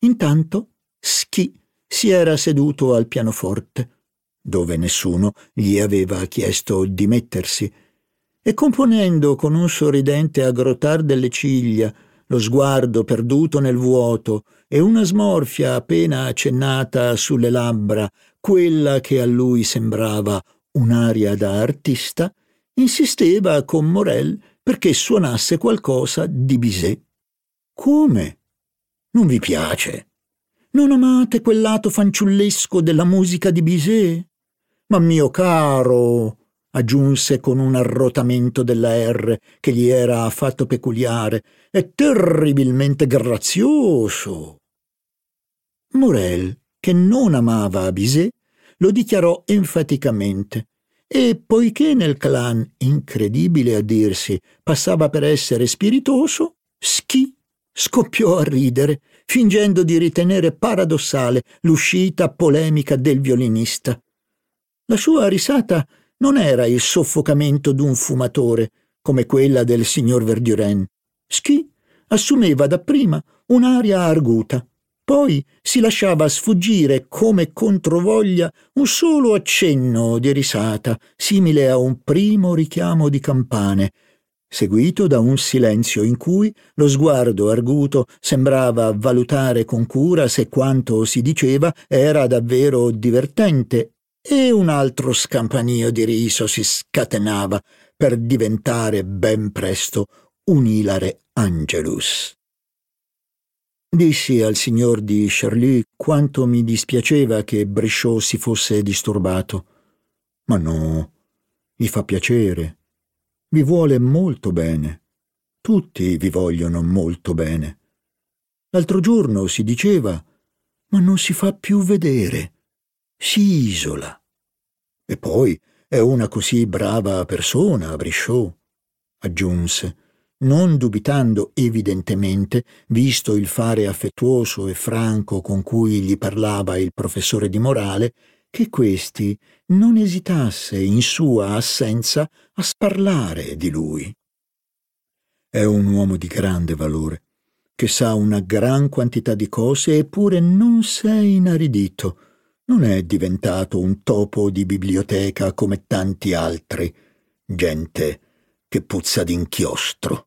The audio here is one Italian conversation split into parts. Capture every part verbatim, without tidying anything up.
Intanto Schì si era seduto al pianoforte, dove nessuno gli aveva chiesto di mettersi, e componendo con un sorridente aggrottar delle ciglia, lo sguardo perduto nel vuoto e una smorfia appena accennata sulle labbra, quella che a lui sembrava un'aria da artista, insisteva con Morel perché suonasse qualcosa di Bizet. Come? Non vi piace? Non amate quel lato fanciullesco della musica di Bizet? Ma mio caro, aggiunse con un arrotamento della R che gli era affatto peculiare, è terribilmente grazioso. Morel, che non amava Bizet, lo dichiarò enfaticamente, e poiché nel clan, incredibile a dirsi, passava per essere spiritoso, Schì scoppiò a ridere, fingendo di ritenere paradossale l'uscita polemica del violinista. La sua risata non era il soffocamento d'un fumatore, come quella del signor Verdurin. Schì assumeva dapprima un'aria arguta, poi si lasciava sfuggire come controvoglia un solo accenno di risata, simile a un primo richiamo di campane, seguito da un silenzio in cui lo sguardo arguto sembrava valutare con cura se quanto si diceva era davvero divertente, e un altro scampanio di riso si scatenava per diventare ben presto un ilare Angelus. Dissi al signor di Charlie quanto mi dispiaceva che Brichot si fosse disturbato. Ma no, gli fa piacere. Vi vuole molto bene. Tutti vi vogliono molto bene. L'altro giorno si diceva, ma non si fa più vedere. Si isola. E poi è una così brava persona, Brichot, aggiunse, non dubitando evidentemente, visto il fare affettuoso e franco con cui gli parlava il professore di morale, che questi non esitasse in sua assenza a sparlare di lui. È un uomo di grande valore, che sa una gran quantità di cose eppure non s'è inaridito. Non è diventato un topo di biblioteca come tanti altri, gente che puzza d'inchiostro.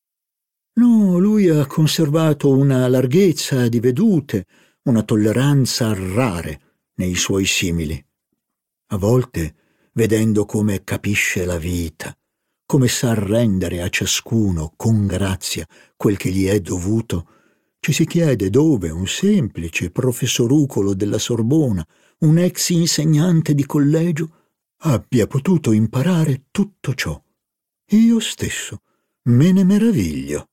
No, lui ha conservato una larghezza di vedute, una tolleranza rare nei suoi simili. A volte, vedendo come capisce la vita, come sa rendere a ciascuno con grazia quel che gli è dovuto, ci si chiede dove un semplice professorucolo della Sorbona, un ex insegnante di collegio, abbia potuto imparare tutto ciò. Io stesso me ne meraviglio.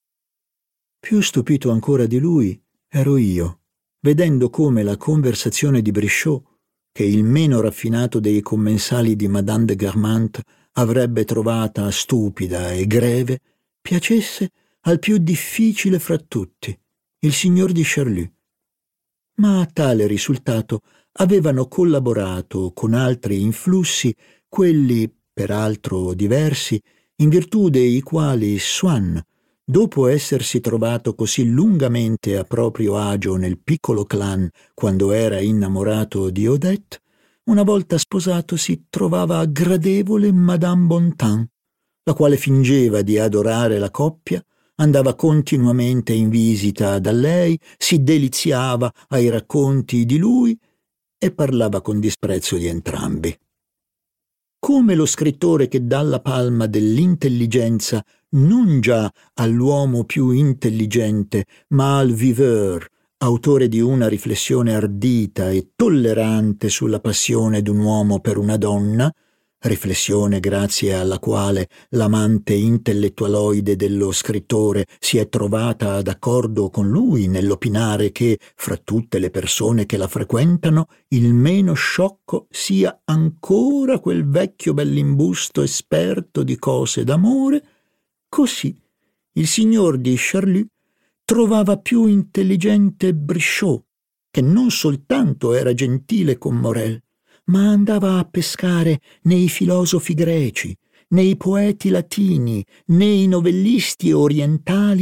Più stupito ancora di lui ero io, vedendo come la conversazione di Brichot, che il meno raffinato dei commensali di Madame de Guermantes avrebbe trovata stupida e greve, piacesse al più difficile fra tutti, il signor di Charlie. Ma a tale risultato avevano collaborato con altri influssi quelli, peraltro diversi, in virtù dei quali Swann, dopo essersi trovato così lungamente a proprio agio nel piccolo clan quando era innamorato di Odette, una volta sposato si trovava gradevole Madame Bontemps, la quale fingeva di adorare la coppia, andava continuamente in visita da lei, si deliziava ai racconti di lui e parlava con disprezzo di entrambi. Come lo scrittore che dà la palma dell'intelligenza non già all'uomo più intelligente, ma al viveur, autore di una riflessione ardita e tollerante sulla passione d'un uomo per una donna, riflessione grazie alla quale l'amante intellettualoide dello scrittore si è trovata d'accordo con lui nell'opinare che, fra tutte le persone che la frequentano, il meno sciocco sia ancora quel vecchio bell'imbusto esperto di cose d'amore, così il signor di Charlie trovava più intelligente Brichot, che non soltanto era gentile con Morel, ma andava a pescare nei filosofi greci, nei poeti latini, nei novellisti orientali,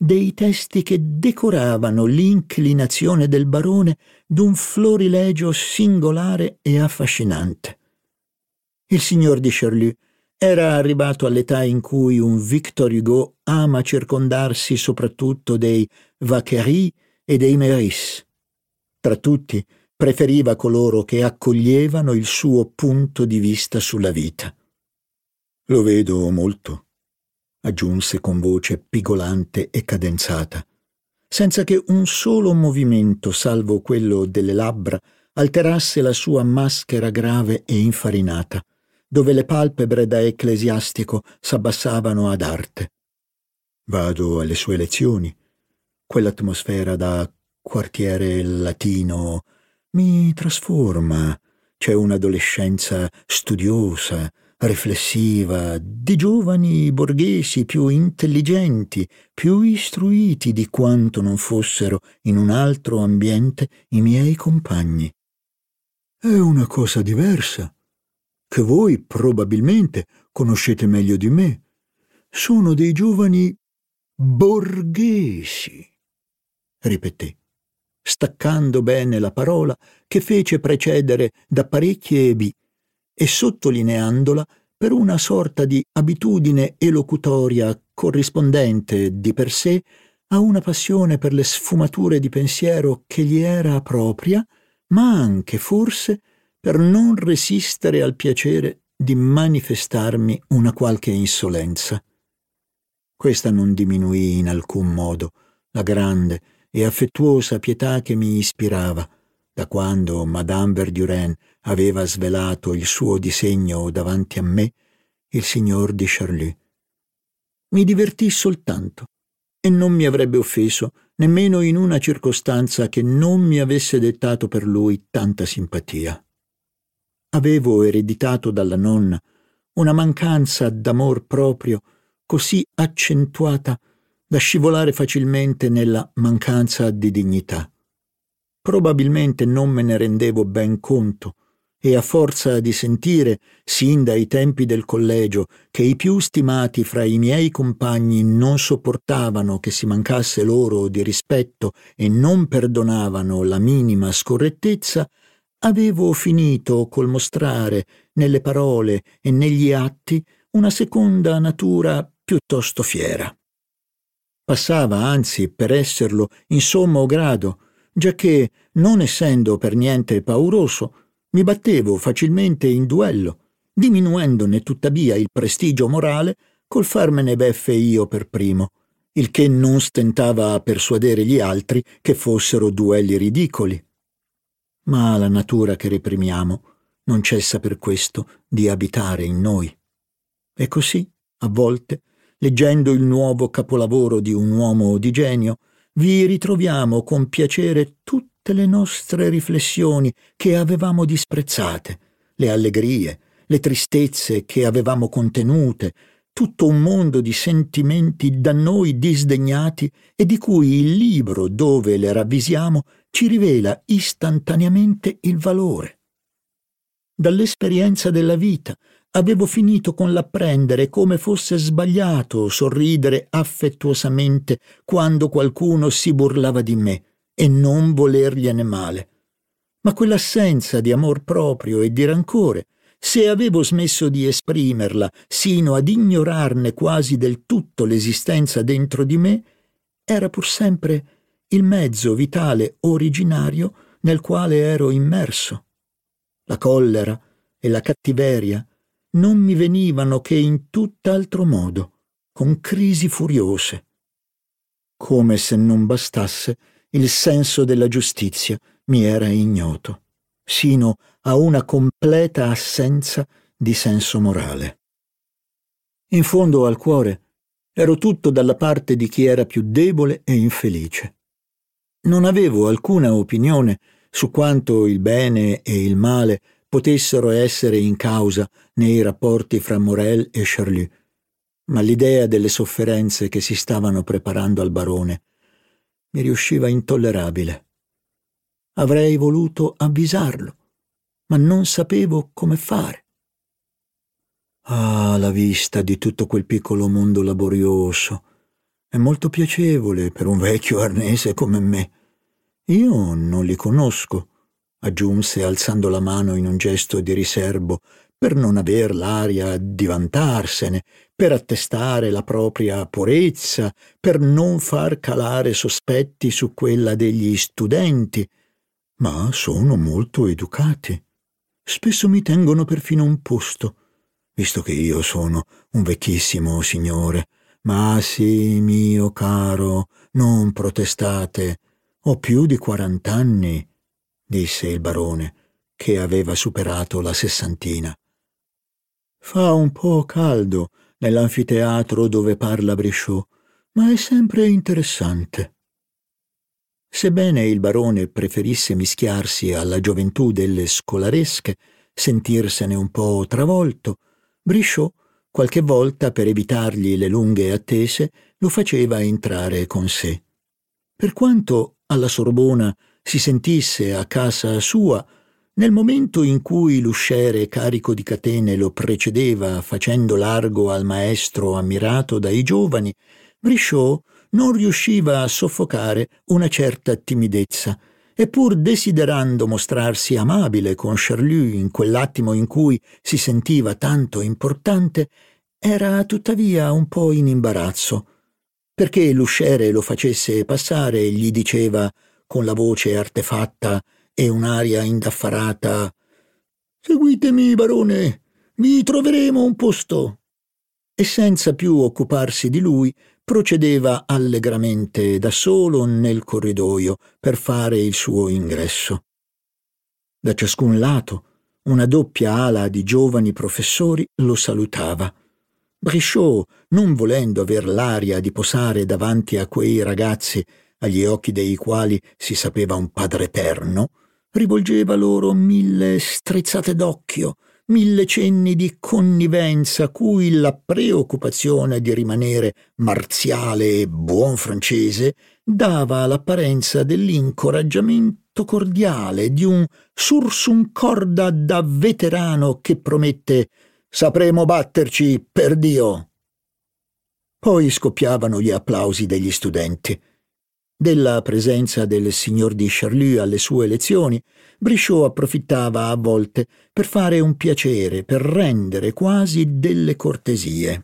dei testi che decoravano l'inclinazione del barone d'un florilegio singolare e affascinante. Il signor di Charlus era arrivato all'età in cui un Victor Hugo ama circondarsi soprattutto dei Vacquerie e dei Meurice. Tra tutti preferiva coloro che accoglievano il suo punto di vista sulla vita. «Lo vedo molto», aggiunse con voce pigolante e cadenzata, senza che un solo movimento, salvo quello delle labbra, alterasse la sua maschera grave e infarinata, dove le palpebre da ecclesiastico s'abbassavano ad arte. «Vado alle sue lezioni. Quell'atmosfera da quartiere latino mi trasforma. C'è un'adolescenza studiosa, riflessiva, di giovani borghesi più intelligenti, più istruiti di quanto non fossero in un altro ambiente i miei compagni. È una cosa diversa, che voi probabilmente conoscete meglio di me. Sono dei giovani borghesi», ripeté, staccando bene la parola che fece precedere da parecchie b e sottolineandola per una sorta di abitudine elocutoria corrispondente di per sé a una passione per le sfumature di pensiero che gli era propria, ma anche forse per non resistere al piacere di manifestarmi una qualche insolenza. Questa non diminuì in alcun modo la grande e affettuosa pietà che mi ispirava da quando Madame Verdurin aveva svelato il suo disegno davanti a me, il signor di Charlus. Mi divertì soltanto e non mi avrebbe offeso nemmeno in una circostanza che non mi avesse dettato per lui tanta simpatia. Avevo ereditato dalla nonna una mancanza d'amor proprio così accentuata da scivolare facilmente nella mancanza di dignità. Probabilmente non me ne rendevo ben conto e a forza di sentire, sin dai tempi del collegio, che i più stimati fra i miei compagni non sopportavano che si mancasse loro di rispetto e non perdonavano la minima scorrettezza, avevo finito col mostrare nelle parole e negli atti una seconda natura piuttosto fiera. Passava anzi per esserlo in sommo grado, giacché, non essendo per niente pauroso, mi battevo facilmente in duello, diminuendone tuttavia il prestigio morale col farmene beffe io per primo, il che non stentava a persuadere gli altri che fossero duelli ridicoli. Ma la natura che reprimiamo non cessa per questo di abitare in noi. E così, a volte, leggendo il nuovo capolavoro di un uomo di genio, vi ritroviamo con piacere tutte le nostre riflessioni che avevamo disprezzate, le allegrie, le tristezze che avevamo contenute, tutto un mondo di sentimenti da noi disdegnati e di cui il libro dove le ravvisiamo ci rivela istantaneamente il valore. Dall'esperienza della vita avevo finito con l'apprendere come fosse sbagliato sorridere affettuosamente quando qualcuno si burlava di me e non volergliene male. Ma quell'assenza di amor proprio e di rancore, se avevo smesso di esprimerla sino ad ignorarne quasi del tutto l'esistenza dentro di me, era pur sempre il mezzo vitale originario nel quale ero immerso. La collera e la cattiveria non mi venivano che in tutt'altro modo, con crisi furiose. Come se non bastasse, il senso della giustizia mi era ignoto, sino a una completa assenza di senso morale. In fondo al cuore ero tutto dalla parte di chi era più debole e infelice. Non avevo alcuna opinione su quanto il bene e il male potessero essere in causa nei rapporti fra Morel e Charlus, ma l'idea delle sofferenze che si stavano preparando al barone mi riusciva intollerabile. Avrei voluto avvisarlo, ma non sapevo come fare. Ah, la vista di tutto quel piccolo mondo laborioso, È molto piacevole per un vecchio arnese come me. Io non li conosco», aggiunse alzando la mano in un gesto di riserbo, per non aver l'aria di vantarsene, per attestare la propria purezza, per non far calare sospetti su quella degli studenti, «ma sono molto educati. Spesso mi tengono perfino un posto, visto che io sono un vecchissimo signore. Ma sì, mio caro, non protestate. Ho più di quarant'anni», disse il barone, che aveva superato la sessantina. «Fa un po' caldo nell'anfiteatro dove parla Brichot, ma è sempre interessante». Sebbene il barone preferisse mischiarsi alla gioventù delle scolaresche, sentirsene un po' travolto, Brichot, qualche volta per evitargli le lunghe attese, lo faceva entrare con sé. Per quanto alla Sorbona si sentisse a casa sua, nel momento in cui l'usciere carico di catene lo precedeva facendo largo al maestro ammirato dai giovani, Brichot non riusciva a soffocare una certa timidezza, e pur desiderando mostrarsi amabile con Charlus in quell'attimo in cui si sentiva tanto importante, era tuttavia un po' in imbarazzo. Perché l'usciere lo facesse passare, gli diceva con la voce artefatta e un'aria indaffarata: «Seguitemi, barone, vi troveremo un posto», e senza più occuparsi di lui procedeva allegramente da solo nel corridoio per fare il suo ingresso. Da ciascun lato una doppia ala di giovani professori lo salutava. Brichot, non volendo aver l'aria di posare davanti a quei ragazzi agli occhi dei quali si sapeva un padre eterno, rivolgeva loro mille strizzate d'occhio, mille cenni di connivenza cui la preoccupazione di rimanere marziale e buon francese dava l'apparenza dell'incoraggiamento cordiale di un sursum corda da veterano che promette «sapremo batterci, per Dio». Poi scoppiavano gli applausi degli studenti. Della presenza del signor di Charlus alle sue lezioni, Brichot approfittava a volte per fare un piacere, per rendere quasi delle cortesie.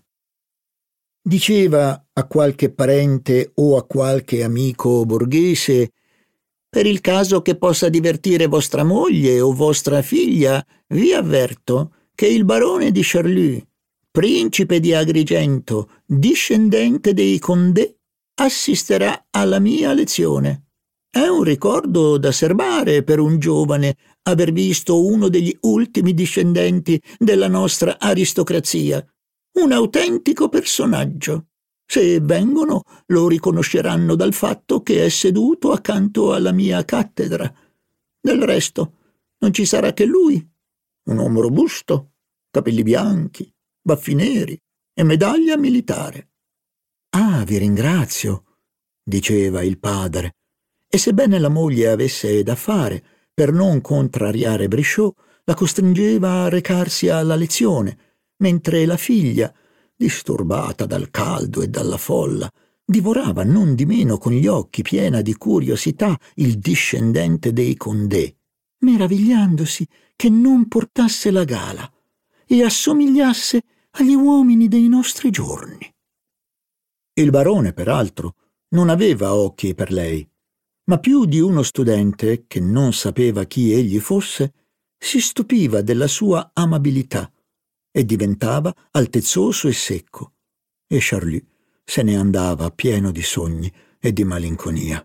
Diceva a qualche parente o a qualche amico borghese: «Per il caso che possa divertire vostra moglie o vostra figlia, vi avverto che il barone di Charlus, principe di Agrigento, discendente dei Condé, assisterà alla mia lezione. È un ricordo da serbare per un giovane aver visto uno degli ultimi discendenti della nostra aristocrazia, un autentico personaggio. Se vengono, lo riconosceranno dal fatto che è seduto accanto alla mia cattedra. Del resto, non ci sarà che lui, un uomo robusto, capelli bianchi, baffi neri e medaglia militare». «Ah, vi ringrazio», diceva il padre, e sebbene la moglie avesse da fare, per non contrariare Brichot, la costringeva a recarsi alla lezione, mentre la figlia, disturbata dal caldo e dalla folla, divorava non di meno con gli occhi, piena di curiosità, il discendente dei Condé, meravigliandosi che non portasse la gala e assomigliasse agli uomini dei nostri giorni. Il barone, peraltro, non aveva occhi per lei, ma più di uno studente, che non sapeva chi egli fosse, si stupiva della sua amabilità e diventava altezzoso e secco, e Charlus se ne andava pieno di sogni e di malinconia.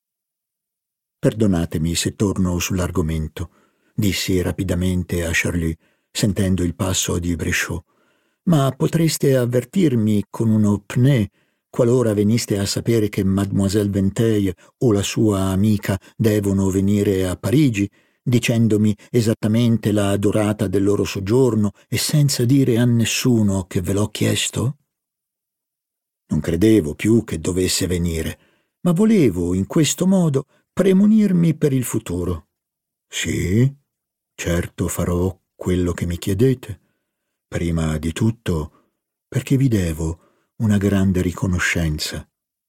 «Perdonatemi se torno sull'argomento», dissi rapidamente a Charlus, sentendo il passo di Brichot, «ma potreste avvertirmi con uno pneu qualora veniste a sapere che Mademoiselle Vinteuil o la sua amica devono venire a Parigi, dicendomi esattamente la durata del loro soggiorno e senza dire a nessuno che ve l'ho chiesto?» Non credevo più che dovesse venire, ma volevo in questo modo premunirmi per il futuro. «Sì, certo farò quello che mi chiedete. Prima di tutto perché vi devo una grande riconoscenza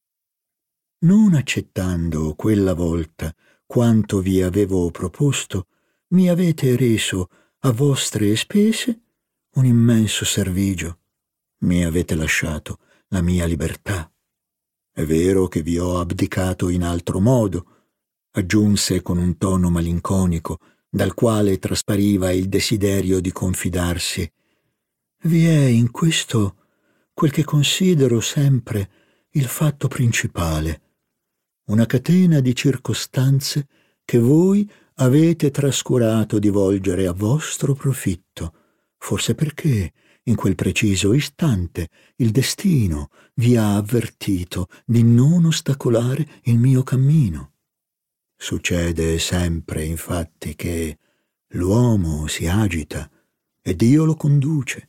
Non accettando quella volta quanto vi avevo proposto, mi avete reso a vostre spese un immenso servigio. Mi avete lasciato la mia libertà. È vero che vi ho abdicato in altro modo, aggiunse con un tono malinconico, dal quale traspariva il desiderio di confidarsi. Vi è in questo quel che considero sempre il fatto principale, una catena di circostanze che voi avete trascurato di volgere a vostro profitto, forse perché in quel preciso istante il destino vi ha avvertito di non ostacolare il mio cammino. Succede sempre, infatti, che l'uomo si agita e Dio lo conduce.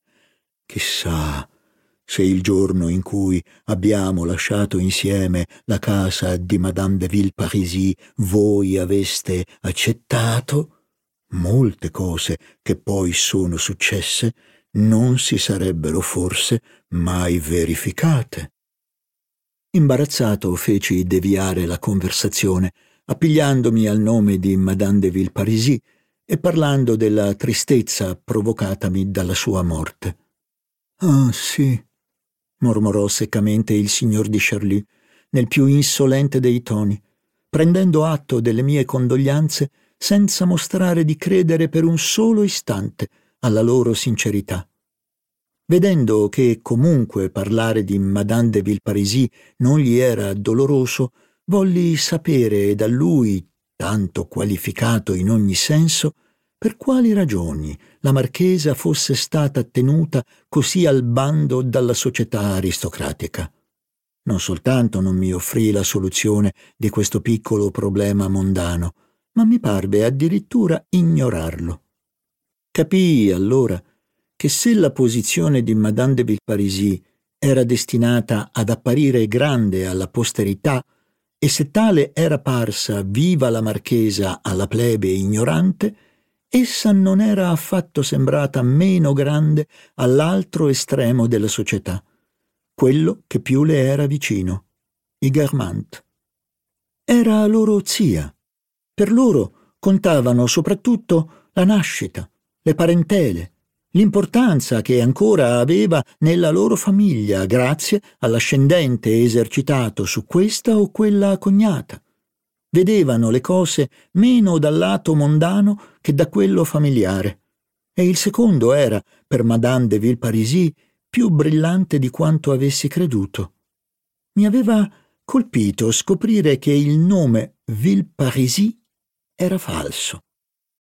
Chissà se il giorno in cui abbiamo lasciato insieme la casa di Madame de Villeparisis voi aveste accettato, molte cose che poi sono successe non si sarebbero forse mai verificate. Imbarazzato feci deviare la conversazione, appigliandomi al nome di Madame de Villeparisis e parlando della tristezza provocatami dalla sua morte. «Ah, sì», mormorò seccamente il signor di Charlus, nel più insolente dei toni, prendendo atto delle mie condoglianze senza mostrare di credere per un solo istante alla loro sincerità. Vedendo che comunque parlare di Madame de Villeparisis non gli era doloroso, volli sapere da lui, tanto qualificato in ogni senso, per quali ragioni la marchesa fosse stata tenuta così al bando dalla società aristocratica. Non soltanto non mi offrì la soluzione di questo piccolo problema mondano, ma mi parve addirittura ignorarlo. Capii allora che se la posizione di Madame de Villeparisis era destinata ad apparire grande alla posterità e se tale era parsa viva la marchesa alla plebe ignorante, essa non era affatto sembrata meno grande all'altro estremo della società, quello che più le era vicino, i Guermantes. Era loro zia. Per loro contavano soprattutto la nascita, le parentele, l'importanza che ancora aveva nella loro famiglia grazie all'ascendente esercitato su questa o quella cognata. Vedevano le cose meno dal lato mondano che da quello familiare, e il secondo era, per Madame de Villeparisis, più brillante di quanto avessi creduto. Mi aveva colpito scoprire che il nome Villeparisis era falso.